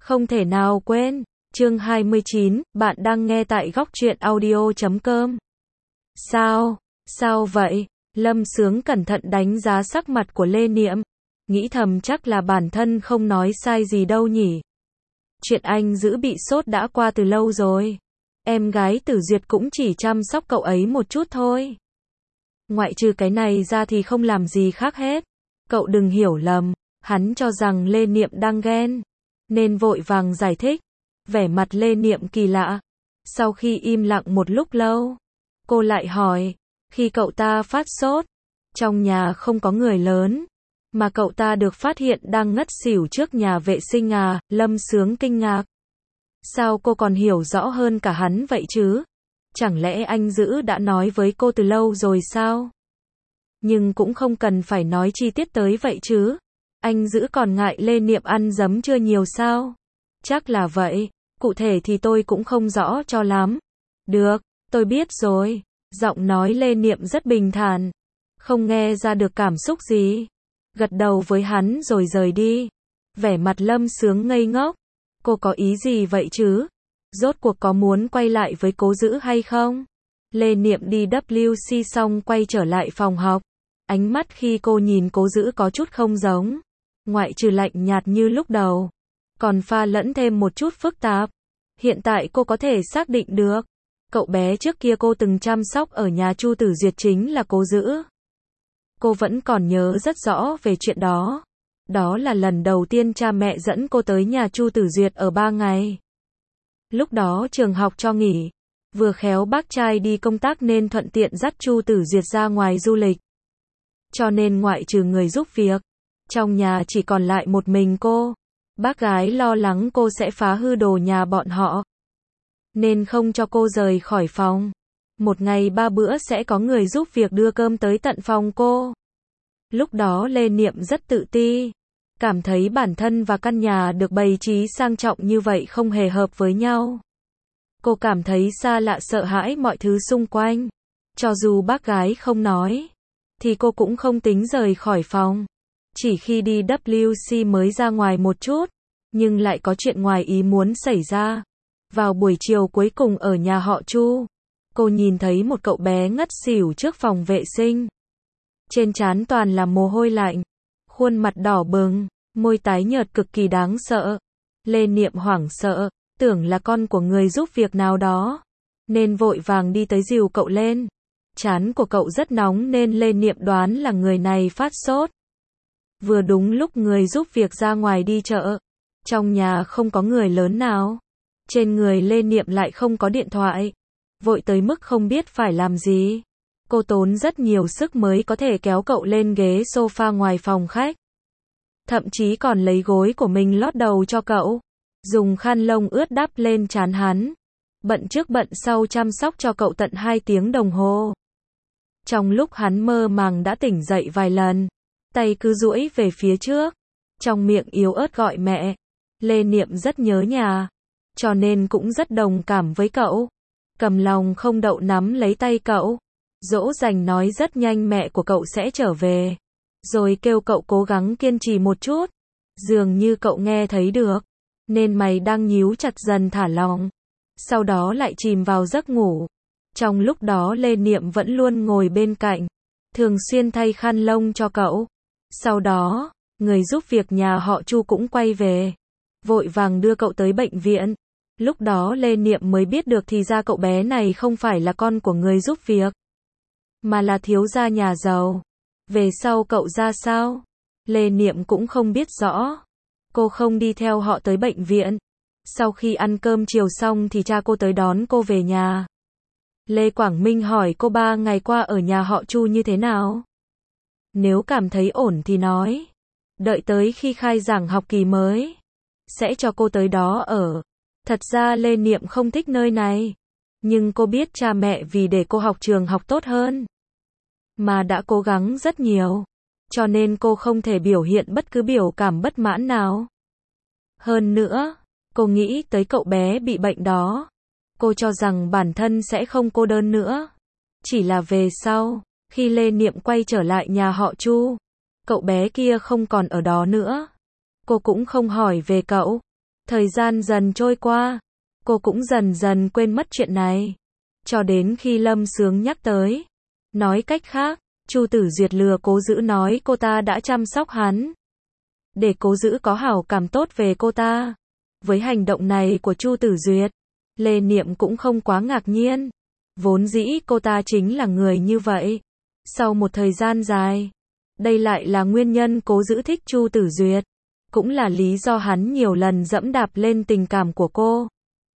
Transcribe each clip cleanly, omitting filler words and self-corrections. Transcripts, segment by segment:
Không thể nào quên. Chương 29, bạn đang nghe tại góc truyện audio.com. Sao vậy? Lâm Sướng cẩn thận đánh giá sắc mặt của Lê Niệm, nghĩ thầm chắc là bản thân không nói sai gì đâu nhỉ. Chuyện anh giữ bị sốt đã qua từ lâu rồi. Em gái Tử Duyệt cũng chỉ chăm sóc cậu ấy một chút thôi. Ngoại trừ cái này ra thì không làm gì khác hết. Cậu đừng hiểu lầm, hắn cho rằng Lê Niệm đang ghen, nên vội vàng giải thích. Vẻ mặt Lê Niệm kỳ lạ. Sau khi im lặng một lúc lâu, cô lại hỏi, khi cậu ta phát sốt, trong nhà không có người lớn, mà cậu ta được phát hiện đang ngất xỉu trước nhà vệ sinh à? Lâm Sướng kinh ngạc. Sao cô còn hiểu rõ hơn cả hắn vậy chứ? Chẳng lẽ anh Dữ đã nói với cô từ lâu rồi sao? Nhưng cũng không cần phải nói chi tiết tới vậy chứ. Anh Dữ còn ngại Lê Niệm ăn dấm chưa nhiều sao? Chắc là vậy, cụ thể thì tôi cũng không rõ cho lắm. Được, tôi biết rồi. Giọng nói Lê Niệm rất bình thản, không nghe ra được cảm xúc gì. Gật đầu với hắn rồi rời đi. Vẻ mặt Lâm Sướng ngây ngốc. Cô có ý gì vậy chứ? Rốt cuộc có muốn quay lại với Cố Dữ hay không? Lê Niệm đi WC xong quay trở lại phòng học. Ánh mắt khi cô nhìn Cố Dữ có chút không giống. Ngoại trừ lạnh nhạt như lúc đầu, còn pha lẫn thêm một chút phức tạp. Hiện tại cô có thể xác định được, cậu bé trước kia cô từng chăm sóc ở nhà Chu Tử Duyệt chính là Cố Dữ. Cô vẫn còn nhớ rất rõ về chuyện đó. Đó là lần đầu tiên cha mẹ dẫn cô tới nhà Chu Tử Duyệt ở 3 ngày. Lúc đó trường học cho nghỉ, vừa khéo bác trai đi công tác nên thuận tiện dắt Chu Tử Duyệt ra ngoài du lịch. Cho nên ngoại trừ người giúp việc, trong nhà chỉ còn lại một mình cô. Bác gái lo lắng cô sẽ phá hư đồ nhà bọn họ, nên không cho cô rời khỏi phòng. Một ngày 3 bữa sẽ có người giúp việc đưa cơm tới tận phòng cô. Lúc đó Lê Niệm rất tự ti, cảm thấy bản thân và căn nhà được bày trí sang trọng như vậy không hề hợp với nhau. Cô cảm thấy xa lạ, sợ hãi mọi thứ xung quanh. Cho dù bác gái không nói, thì cô cũng không tính rời khỏi phòng. Chỉ khi đi WC mới ra ngoài một chút, nhưng lại có chuyện ngoài ý muốn xảy ra. Vào buổi chiều cuối cùng ở nhà họ Chu, cô nhìn thấy một cậu bé ngất xỉu trước phòng vệ sinh. Trên trán toàn là mồ hôi lạnh, khuôn mặt đỏ bừng, môi tái nhợt cực kỳ đáng sợ. Lê Niệm hoảng sợ, tưởng là con của người giúp việc nào đó, nên vội vàng đi tới dìu cậu lên. Trán của cậu rất nóng nên Lê Niệm đoán là người này phát sốt. Vừa đúng lúc người giúp việc ra ngoài đi chợ, trong nhà không có người lớn nào. Trên người Lê Niệm lại không có điện thoại, vội tới mức không biết phải làm gì. Cô tốn rất nhiều sức mới có thể kéo cậu lên ghế sofa ngoài phòng khách. Thậm chí còn lấy gối của mình lót đầu cho cậu, dùng khăn lông ướt đắp lên trán hắn. Bận trước bận sau chăm sóc cho cậu tận 2 tiếng đồng hồ. Trong lúc hắn mơ màng đã tỉnh dậy vài lần, tay cứ duỗi về phía trước, trong miệng yếu ớt gọi mẹ. Lê Niệm rất nhớ nhà, cho nên cũng rất đồng cảm với cậu. Cầm lòng không đậu nắm lấy tay cậu, dỗ dành nói rất nhanh mẹ của cậu sẽ trở về, rồi kêu cậu cố gắng kiên trì một chút. Dường như cậu nghe thấy được, nên mày đang nhíu chặt dần thả lỏng. Sau đó lại chìm vào giấc ngủ. Trong lúc đó Lê Niệm vẫn luôn ngồi bên cạnh, thường xuyên thay khăn lông cho cậu. Sau đó, người giúp việc nhà họ Chu cũng quay về, vội vàng đưa cậu tới bệnh viện. Lúc đó Lê Niệm mới biết được thì ra cậu bé này không phải là con của người giúp việc, mà là thiếu gia nhà giàu. Về sau cậu ra sao? Lê Niệm cũng không biết rõ. Cô không đi theo họ tới bệnh viện. Sau khi ăn cơm chiều xong thì cha cô tới đón cô về nhà. Lê Quảng Minh hỏi cô 3 ngày qua ở nhà họ Chu như thế nào. Nếu cảm thấy ổn thì nói, đợi tới khi khai giảng học kỳ mới, sẽ cho cô tới đó ở. Thật ra Lê Niệm không thích nơi này, nhưng cô biết cha mẹ vì để cô học trường học tốt hơn, mà đã cố gắng rất nhiều, cho nên cô không thể biểu hiện bất cứ biểu cảm bất mãn nào. Hơn nữa, cô nghĩ tới cậu bé bị bệnh đó. Cô cho rằng bản thân sẽ không cô đơn nữa. Chỉ là về sau, khi Lê Niệm quay trở lại nhà họ Chu, cậu bé kia không còn ở đó nữa. Cô cũng không hỏi về cậu. Thời gian dần trôi qua, cô cũng dần dần quên mất chuyện này. Cho đến khi Lâm Sướng nhắc tới. Nói cách khác, Chu Tử Duyệt lừa Cố Dữ nói cô ta đã chăm sóc hắn. Để Cố Dữ có hảo cảm tốt về cô ta. Với hành động này của Chu Tử Duyệt, Lê Niệm cũng không quá ngạc nhiên. Vốn dĩ cô ta chính là người như vậy. Sau một thời gian dài, đây lại là nguyên nhân Cố Dữ thích Chu Tử Duyệt. Cũng là lý do hắn nhiều lần dẫm đạp lên tình cảm của cô.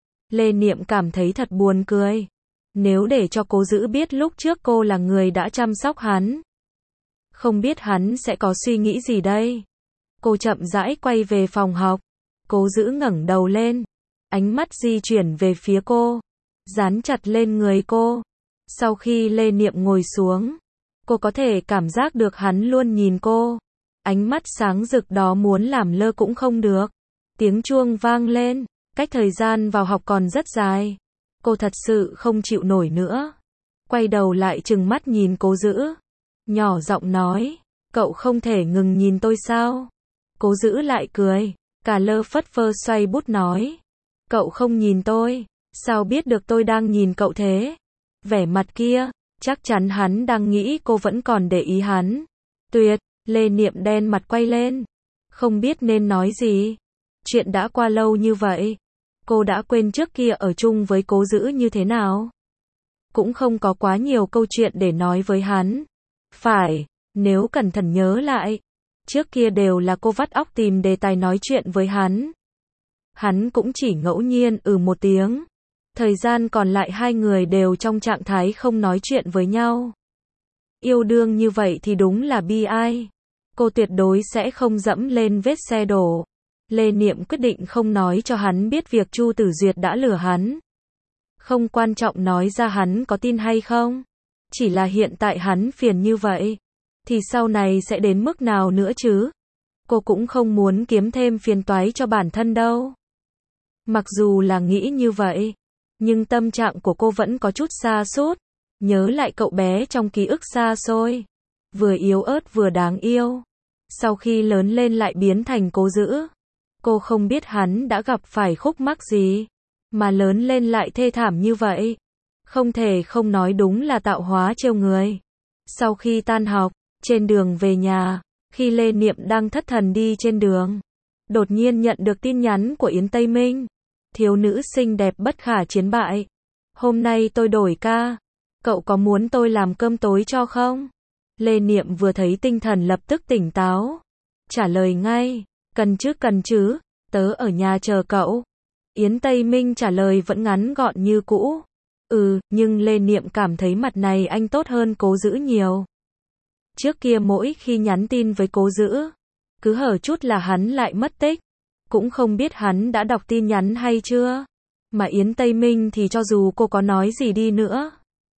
Lê Niệm cảm thấy thật buồn cười. Nếu để cho Cố Dữ biết lúc trước cô là người đã chăm sóc hắn, không biết hắn sẽ có suy nghĩ gì đây. Cô chậm rãi quay về phòng học. Cố Dữ ngẩng đầu lên, ánh mắt di chuyển về phía cô, dán chặt lên người cô. Sau khi Lê Niệm ngồi xuống, cô có thể cảm giác được hắn luôn nhìn cô. Ánh mắt sáng rực đó muốn làm lơ cũng không được. Tiếng chuông vang lên, cách thời gian vào học còn rất dài. Cô thật sự không chịu nổi nữa. Quay đầu lại trừng mắt nhìn Cố Dữ. Nhỏ giọng nói, cậu không thể ngừng nhìn tôi sao? Cố Dữ lại cười, cả lơ phất phơ xoay bút nói. Cậu không nhìn tôi, sao biết được tôi đang nhìn cậu thế? Vẻ mặt kia, chắc chắn hắn đang nghĩ cô vẫn còn để ý hắn. Tuyệt, Lê Niệm đen mặt quay lên. Không biết nên nói gì. Chuyện đã qua lâu như vậy. Cô đã quên trước kia ở chung với Cố Dữ như thế nào. Cũng không có quá nhiều câu chuyện để nói với hắn. Phải, nếu cẩn thận nhớ lại, trước kia đều là cô vắt óc tìm đề tài nói chuyện với hắn. Hắn cũng chỉ ngẫu nhiên một tiếng. Thời gian còn lại hai người đều trong trạng thái không nói chuyện với nhau. Yêu đương như vậy thì đúng là bi ai. Cô tuyệt đối sẽ không dẫm lên vết xe đổ. Lê Niệm quyết định không nói cho hắn biết việc Chu Tử Duyệt đã lừa hắn. Không quan trọng nói ra hắn có tin hay không. Chỉ là hiện tại hắn phiền như vậy. Thì sau này sẽ đến mức nào nữa chứ? Cô cũng không muốn kiếm thêm phiền toái cho bản thân đâu. Mặc dù là nghĩ như vậy, nhưng tâm trạng của cô vẫn có chút sa sút. Nhớ lại cậu bé trong ký ức xa xôi. Vừa yếu ớt vừa đáng yêu. Sau khi lớn lên lại biến thành Cố Dữ. Cô không biết hắn đã gặp phải khúc mắc gì, mà lớn lên lại thê thảm như vậy. Không thể không nói đúng là tạo hóa trêu người. Sau khi tan học, trên đường về nhà, khi Lê Niệm đang thất thần đi trên đường, đột nhiên nhận được tin nhắn của Yến Tây Minh. Thiếu nữ xinh đẹp bất khả chiến bại. Hôm nay tôi đổi ca. Cậu có muốn tôi làm cơm tối cho không? Lê Niệm vừa thấy tinh thần lập tức tỉnh táo. Trả lời ngay. Cần chứ, tớ ở nhà chờ cậu. Yến Tây Minh trả lời vẫn ngắn gọn như cũ. Nhưng Lê Niệm cảm thấy mặt này anh tốt hơn Cố Dữ nhiều. Trước kia mỗi khi nhắn tin với Cố Dữ, cứ hở chút là hắn lại mất tích. Cũng không biết hắn đã đọc tin nhắn hay chưa. Mà Yến Tây Minh thì cho dù cô có nói gì đi nữa,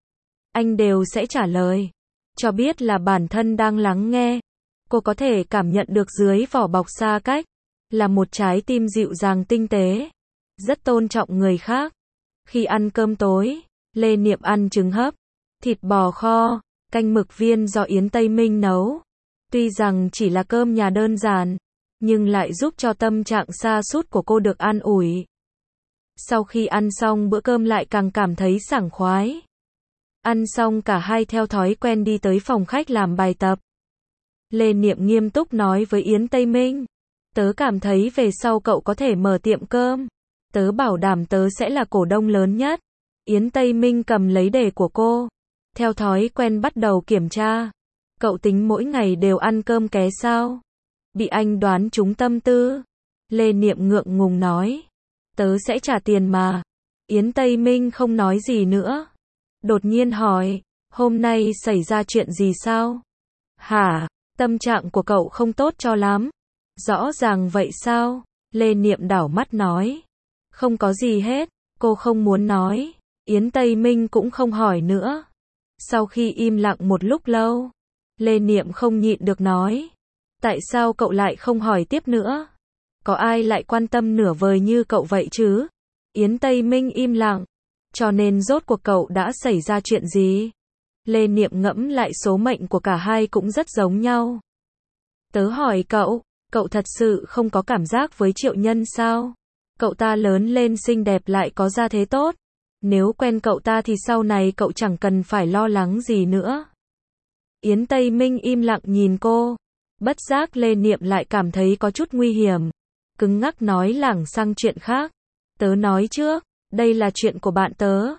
anh đều sẽ trả lời. Cho biết là bản thân đang lắng nghe. Cô có thể cảm nhận được dưới vỏ bọc xa cách là một trái tim dịu dàng tinh tế, rất tôn trọng người khác. Khi ăn cơm tối, Lê Niệm ăn trứng hấp, thịt bò kho, canh mực viên do Yến Tây Minh nấu. Tuy rằng chỉ là cơm nhà đơn giản, nhưng lại giúp cho tâm trạng sa sút của cô được an ủi. Sau khi ăn xong bữa cơm lại càng cảm thấy sảng khoái. Ăn xong cả hai theo thói quen đi tới phòng khách làm bài tập. Lê Niệm nghiêm túc nói với Yến Tây Minh. Tớ cảm thấy về sau cậu có thể mở tiệm cơm. Tớ bảo đảm tớ sẽ là cổ đông lớn nhất. Yến Tây Minh cầm lấy đề của cô. Theo thói quen bắt đầu kiểm tra. Cậu tính mỗi ngày đều ăn cơm ké sao? Bị anh đoán trúng tâm tư. Lê Niệm ngượng ngùng nói. Tớ sẽ trả tiền mà. Yến Tây Minh không nói gì nữa. Đột nhiên hỏi. Hôm nay xảy ra chuyện gì sao? Hả? Tâm trạng của cậu không tốt cho lắm. Rõ ràng vậy sao? Lê Niệm đảo mắt nói. Không có gì hết. Cô không muốn nói. Yến Tây Minh cũng không hỏi nữa. Sau khi im lặng một lúc lâu, Lê Niệm không nhịn được nói. Tại sao cậu lại không hỏi tiếp nữa? Có ai lại quan tâm nửa vời như cậu vậy chứ? Yến Tây Minh im lặng. Cho nên rốt cuộc cậu đã xảy ra chuyện gì? Lê Niệm ngẫm lại số mệnh của cả hai cũng rất giống nhau. Tớ hỏi cậu, cậu thật sự không có cảm giác với Triệu Nhân sao? Cậu ta lớn lên xinh đẹp lại có gia thế tốt. Nếu quen cậu ta thì sau này cậu chẳng cần phải lo lắng gì nữa. Yến Tây Minh im lặng nhìn cô. Bất giác Lê Niệm lại cảm thấy có chút nguy hiểm. Cứng ngắc nói lảng sang chuyện khác. Tớ nói trước, đây là chuyện của bạn tớ.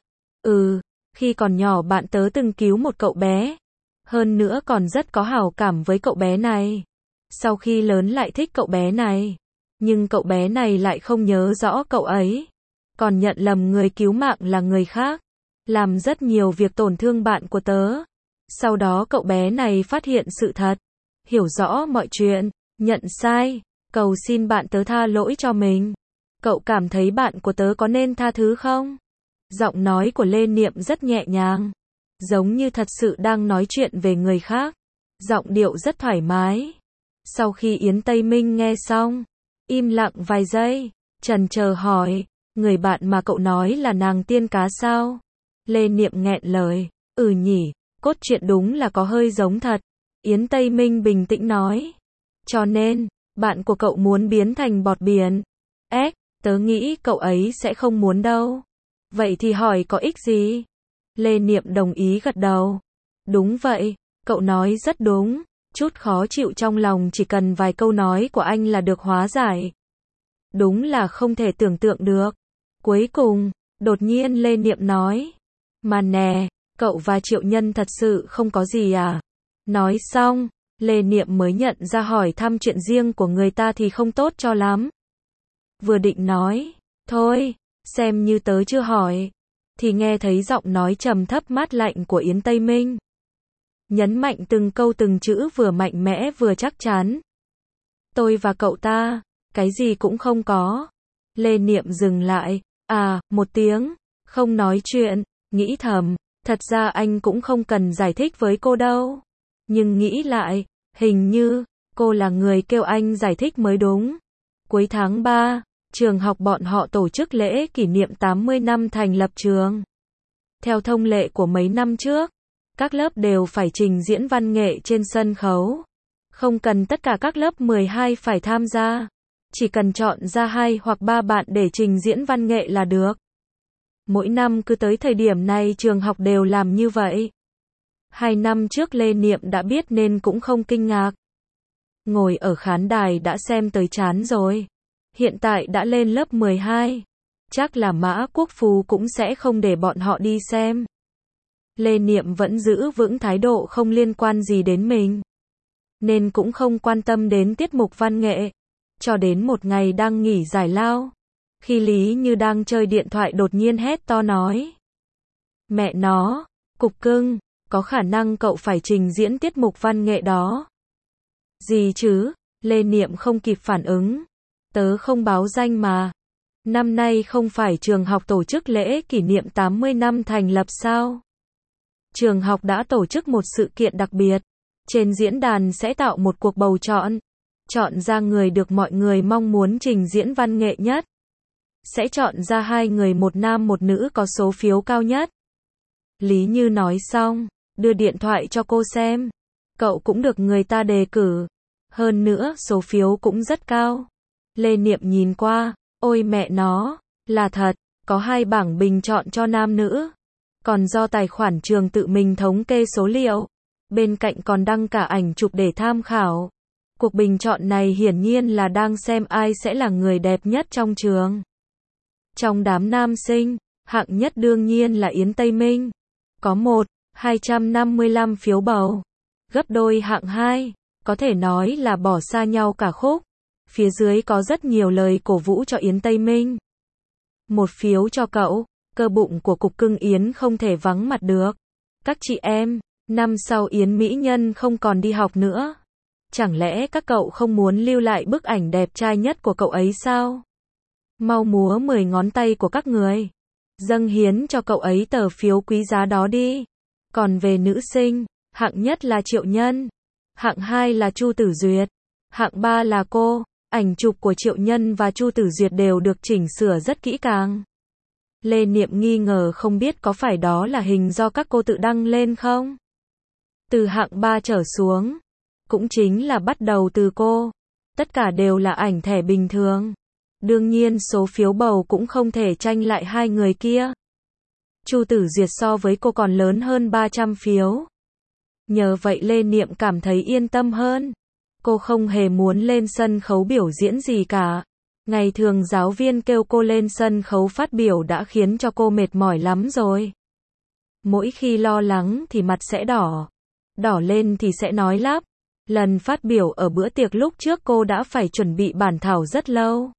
Khi còn nhỏ bạn tớ từng cứu một cậu bé. Hơn nữa còn rất có hảo cảm với cậu bé này. Sau khi lớn lại thích cậu bé này. Nhưng cậu bé này lại không nhớ rõ cậu ấy. Còn nhận lầm người cứu mạng là người khác. Làm rất nhiều việc tổn thương bạn của tớ. Sau đó cậu bé này phát hiện sự thật. Hiểu rõ mọi chuyện. Nhận sai. Cầu xin bạn tớ tha lỗi cho mình. Cậu cảm thấy bạn của tớ có nên tha thứ không? Giọng nói của Lê Niệm rất nhẹ nhàng. Giống như thật sự đang nói chuyện về người khác. Giọng điệu rất thoải mái. Sau khi Yến Tây Minh nghe xong, im lặng vài giây, chần chờ hỏi, người bạn mà cậu nói là nàng tiên cá sao? Lê Niệm nghẹn lời, nhỉ, cốt truyện đúng là có hơi giống thật. Yến Tây Minh bình tĩnh nói. Cho nên, bạn của cậu muốn biến thành bọt biển. Tớ nghĩ cậu ấy sẽ không muốn đâu. Vậy thì hỏi có ích gì? Lê Niệm đồng ý gật đầu. Đúng vậy, cậu nói rất đúng. Chút khó chịu trong lòng chỉ cần vài câu nói của anh là được hóa giải. Đúng là không thể tưởng tượng được. Cuối cùng, đột nhiên Lê Niệm nói. Mà nè, cậu và Triệu Nhân thật sự không có gì à? Nói xong, Lê Niệm mới nhận ra hỏi thăm chuyện riêng của người ta thì không tốt cho lắm. Vừa định nói, thôi, xem như tớ chưa hỏi, thì nghe thấy giọng nói trầm thấp mát lạnh của Yến Tây Minh. Nhấn mạnh từng câu từng chữ vừa mạnh mẽ vừa chắc chắn. Tôi và cậu ta, cái gì cũng không có. Lê Niệm dừng lại, một tiếng, không nói chuyện, nghĩ thầm, thật ra anh cũng không cần giải thích với cô đâu. Nhưng nghĩ lại, hình như, cô là người kêu anh giải thích mới đúng. Cuối tháng 3, trường học bọn họ tổ chức lễ kỷ niệm 80 năm thành lập trường. Theo thông lệ của mấy năm trước, các lớp đều phải trình diễn văn nghệ trên sân khấu. Không cần tất cả các lớp 12 phải tham gia. Chỉ cần chọn ra 2 hoặc 3 bạn để trình diễn văn nghệ là được. Mỗi năm cứ tới thời điểm này trường học đều làm như vậy. 2 năm trước Lê Niệm đã biết nên cũng không kinh ngạc. Ngồi ở khán đài đã xem tới chán rồi. Hiện tại đã lên lớp 12. Chắc là Mã Quốc Phú cũng sẽ không để bọn họ đi xem. Lê Niệm vẫn giữ vững thái độ không liên quan gì đến mình. Nên cũng không quan tâm đến tiết mục văn nghệ. Cho đến một ngày đang nghỉ giải lao. Khi Lý Như đang chơi điện thoại đột nhiên hét to nói. Mẹ nó, Cục Cưng, có khả năng cậu phải trình diễn tiết mục văn nghệ đó. Gì chứ? Lê Niệm không kịp phản ứng. Tớ không báo danh mà. Năm nay không phải trường học tổ chức lễ kỷ niệm 80 năm thành lập sao? Trường học đã tổ chức một sự kiện đặc biệt. Trên diễn đàn sẽ tạo một cuộc bầu chọn. Chọn ra người được mọi người mong muốn trình diễn văn nghệ nhất. Sẽ chọn ra 2 người, một nam một nữ có số phiếu cao nhất. Lý Như nói xong, đưa điện thoại cho cô xem. Cậu cũng được người ta đề cử. Hơn nữa, số phiếu cũng rất cao. Lê Niệm nhìn qua, ôi mẹ nó, là thật, có 2 bảng bình chọn cho nam nữ. Còn do tài khoản trường tự mình thống kê số liệu. Bên cạnh còn đăng cả ảnh chụp để tham khảo. Cuộc bình chọn này hiển nhiên là đang xem ai sẽ là người đẹp nhất trong trường. Trong đám nam sinh, hạng nhất đương nhiên là Yến Tây Minh. Có 255 phiếu bầu. Gấp đôi hạng 2, có thể nói là bỏ xa nhau cả khúc. Phía dưới có rất nhiều lời cổ vũ cho Yến Tây Minh. 1 phiếu cho cậu, cơ bụng của Cục Cưng Yến không thể vắng mặt được. Các chị em, năm sau Yến mỹ nhân không còn đi học nữa. Chẳng lẽ các cậu không muốn lưu lại bức ảnh đẹp trai nhất của cậu ấy sao? Mau múa 10 ngón tay của các người. Dâng hiến cho cậu ấy tờ phiếu quý giá đó đi. Còn về nữ sinh, hạng nhất là Triệu Nhân. Hạng 2 là Chu Tử Duyệt. Hạng 3 là cô. Ảnh chụp của Triệu Nhân và Chu Tử Duyệt đều được chỉnh sửa rất kỹ càng. Lê Niệm nghi ngờ không biết có phải đó là hình do các cô tự đăng lên không? Từ hạng 3 trở xuống, cũng chính là bắt đầu từ cô. Tất cả đều là ảnh thẻ bình thường. Đương nhiên số phiếu bầu cũng không thể tranh lại hai người kia. Chu Tử Duyệt so với cô còn lớn hơn 300 phiếu. Nhờ vậy Lê Niệm cảm thấy yên tâm hơn. Cô không hề muốn lên sân khấu biểu diễn gì cả. Ngày thường giáo viên kêu cô lên sân khấu phát biểu đã khiến cho cô mệt mỏi lắm rồi. Mỗi khi lo lắng thì mặt sẽ đỏ. Đỏ lên thì sẽ nói lắp. Lần phát biểu ở bữa tiệc lúc trước cô đã phải chuẩn bị bản thảo rất lâu.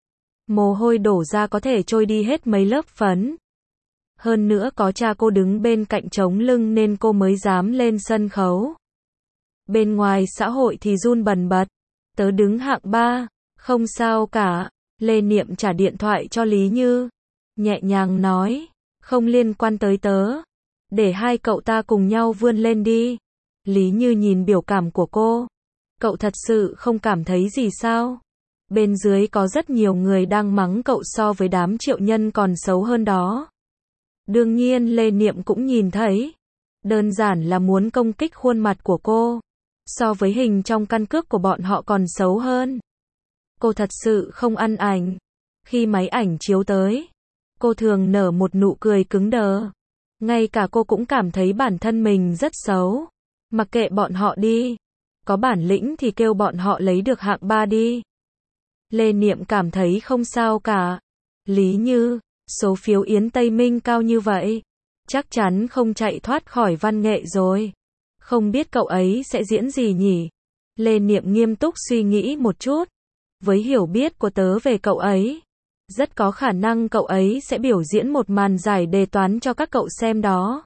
Mồ hôi đổ ra có thể trôi đi hết mấy lớp phấn. Hơn nữa có cha cô đứng bên cạnh chống lưng nên cô mới dám lên sân khấu. Bên ngoài xã hội thì run bần bật. Tớ đứng hạng 3, không sao cả. Lê Niệm trả điện thoại cho Lý Như. Nhẹ nhàng nói, không liên quan tới tớ. Để hai cậu ta cùng nhau vươn lên đi. Lý Như nhìn biểu cảm của cô. Cậu thật sự không cảm thấy gì sao? Bên dưới có rất nhiều người đang mắng cậu so với đám Triệu Nhân còn xấu hơn đó. Đương nhiên Lê Niệm cũng nhìn thấy. Đơn giản là muốn công kích khuôn mặt của cô. So với hình trong căn cước của bọn họ còn xấu hơn. Cô thật sự không ăn ảnh. Khi máy ảnh chiếu tới, cô thường nở một nụ cười cứng đờ. Ngay cả cô cũng cảm thấy bản thân mình rất xấu. Mặc kệ bọn họ đi. Có bản lĩnh thì kêu bọn họ lấy được hạng 3 đi. Lê Niệm cảm thấy không sao cả. Lý Như, số phiếu Yến Tây Minh cao như vậy. Chắc chắn không chạy thoát khỏi văn nghệ rồi. Không biết cậu ấy sẽ diễn gì nhỉ? Lê Niệm nghiêm túc suy nghĩ một chút. Với hiểu biết của tớ về cậu ấy, rất có khả năng cậu ấy sẽ biểu diễn một màn giải đề toán cho các cậu xem đó.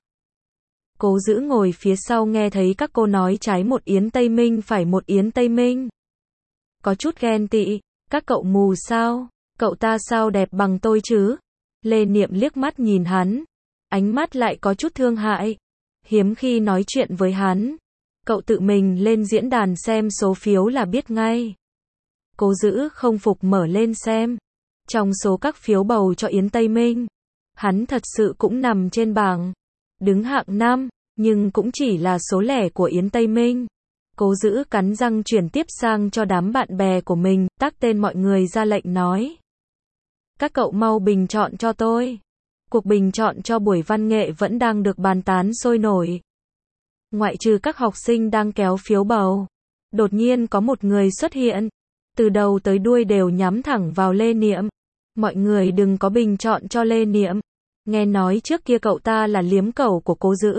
Cố Dữ ngồi phía sau nghe thấy các cô nói trái một Yến Tây Minh phải một Yến Tây Minh. Có chút ghen tị, các cậu mù sao? Cậu ta sao đẹp bằng tôi chứ? Lê Niệm liếc mắt nhìn hắn, ánh mắt lại có chút thương hại. Hiếm khi nói chuyện với hắn. Cậu tự mình lên diễn đàn xem số phiếu là biết ngay. Cố Dữ không phục mở lên xem. Trong số các phiếu bầu cho Yến Tây Minh, hắn thật sự cũng nằm trên bảng. Đứng hạng 5, nhưng cũng chỉ là số lẻ của Yến Tây Minh. Cố Dữ cắn răng chuyển tiếp sang cho đám bạn bè của mình, tag tên mọi người ra lệnh nói. Các cậu mau bình chọn cho tôi. Cuộc bình chọn cho buổi văn nghệ vẫn đang được bàn tán sôi nổi. Ngoại trừ các học sinh đang kéo phiếu bầu, đột nhiên có một người xuất hiện. Từ đầu tới đuôi đều nhắm thẳng vào Lê Niệm. Mọi người đừng có bình chọn cho Lê Niệm. Nghe nói trước kia cậu ta là liếm cẩu của Cố Dữ.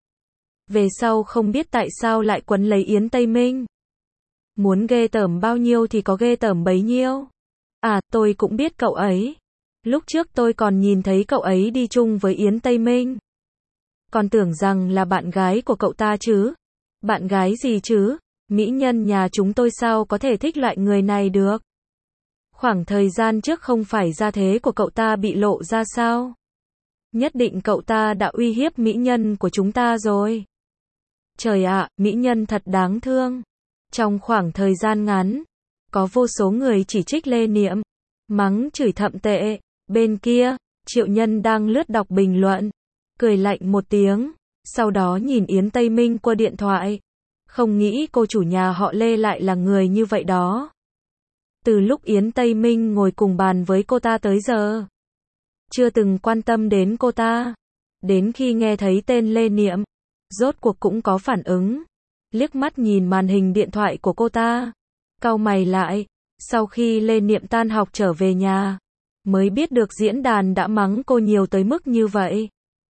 Về sau không biết tại sao lại quấn lấy Yến Tây Minh. Muốn ghê tởm bao nhiêu thì có ghê tởm bấy nhiêu. À, tôi cũng biết cậu ấy. Lúc trước tôi còn nhìn thấy cậu ấy đi chung với Yến Tây Minh. Còn tưởng rằng là bạn gái của cậu ta chứ. Bạn gái gì chứ? Mỹ nhân nhà chúng tôi sao có thể thích loại người này được? Khoảng thời gian trước không phải gia thế của cậu ta bị lộ ra sao? Nhất định cậu ta đã uy hiếp mỹ nhân của chúng ta rồi. Trời ạ, mỹ nhân thật đáng thương. Trong khoảng thời gian ngắn, có vô số người chỉ trích Lê Niệm, mắng chửi thậm tệ. Bên kia, Triệu Nhân đang lướt đọc bình luận, cười lạnh một tiếng, sau đó nhìn Yến Tây Minh qua điện thoại. Không nghĩ cô chủ nhà họ Lê lại là người như vậy đó. Từ lúc Yến Tây Minh ngồi cùng bàn với cô ta tới giờ, chưa từng quan tâm đến cô ta. Đến khi nghe thấy tên Lê Niệm, rốt cuộc cũng có phản ứng. Liếc mắt nhìn màn hình điện thoại của cô ta, cau mày lại. Sau khi Lê Niệm tan học trở về nhà, mới biết được diễn đàn đã mắng cô nhiều tới mức như vậy.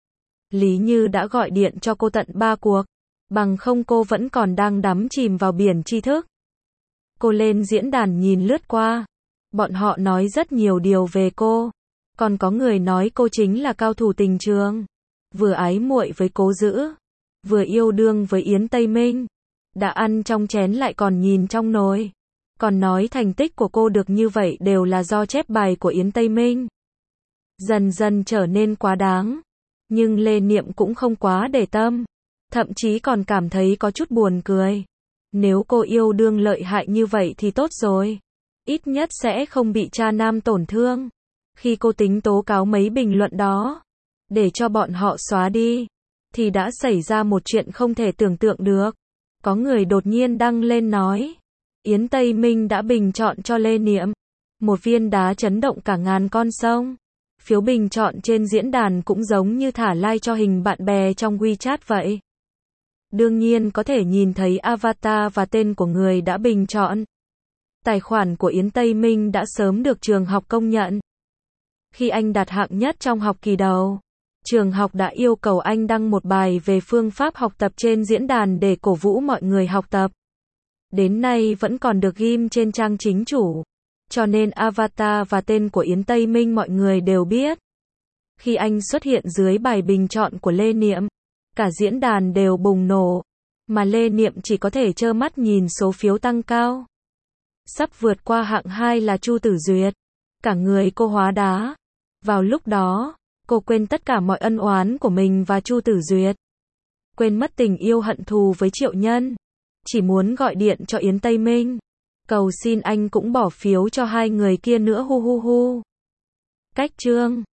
Lý Như đã gọi điện cho cô tận 3 cuộc, bằng không cô vẫn còn đang đắm chìm vào biển tri thức. Cô lên diễn đàn nhìn lướt qua, bọn họ nói rất nhiều điều về cô, còn có người nói cô chính là cao thủ tình trường, vừa ái muội với Cố Dữ, vừa yêu đương với Yến Tây Minh, đã ăn trong chén lại còn nhìn trong nồi. Còn nói thành tích của cô được như vậy đều là do chép bài của Yến Tây Minh. Dần dần trở nên quá đáng. Nhưng Lê Niệm cũng không quá để tâm. Thậm chí còn cảm thấy có chút buồn cười. Nếu cô yêu đương lợi hại như vậy thì tốt rồi. Ít nhất sẽ không bị cha nam tổn thương. Khi cô tính tố cáo mấy bình luận đó, để cho bọn họ xóa đi, thì đã xảy ra một chuyện không thể tưởng tượng được. Có người đột nhiên đăng lên nói, Yến Tây Minh đã bình chọn cho Lê Niệm. Một viên đá chấn động cả ngàn con sông. Phiếu bình chọn trên diễn đàn cũng giống như thả like cho hình bạn bè trong WeChat vậy. Đương nhiên có thể nhìn thấy avatar và tên của người đã bình chọn. Tài khoản của Yến Tây Minh đã sớm được trường học công nhận. Khi anh đạt hạng nhất trong học kỳ đầu, trường học đã yêu cầu anh đăng một bài về phương pháp học tập trên diễn đàn để cổ vũ mọi người học tập. Đến nay vẫn còn được ghim trên trang chính chủ. Cho nên avatar và tên của Yến Tây Minh mọi người đều biết. Khi anh xuất hiện dưới bài bình chọn của Lê Niệm, cả diễn đàn đều bùng nổ, mà Lê Niệm chỉ có thể trơ mắt nhìn số phiếu tăng cao. Sắp vượt qua hạng 2 là Chu Tử Duyệt. Cả người cô hóa đá. Vào lúc đó, cô quên tất cả mọi ân oán của mình và Chu Tử Duyệt. Quên mất tình yêu hận thù với Triệu Nhân. Chỉ muốn gọi điện cho Yến Tây Minh. Cầu xin anh cũng bỏ phiếu cho hai người kia nữa hu hu hu. Cách chương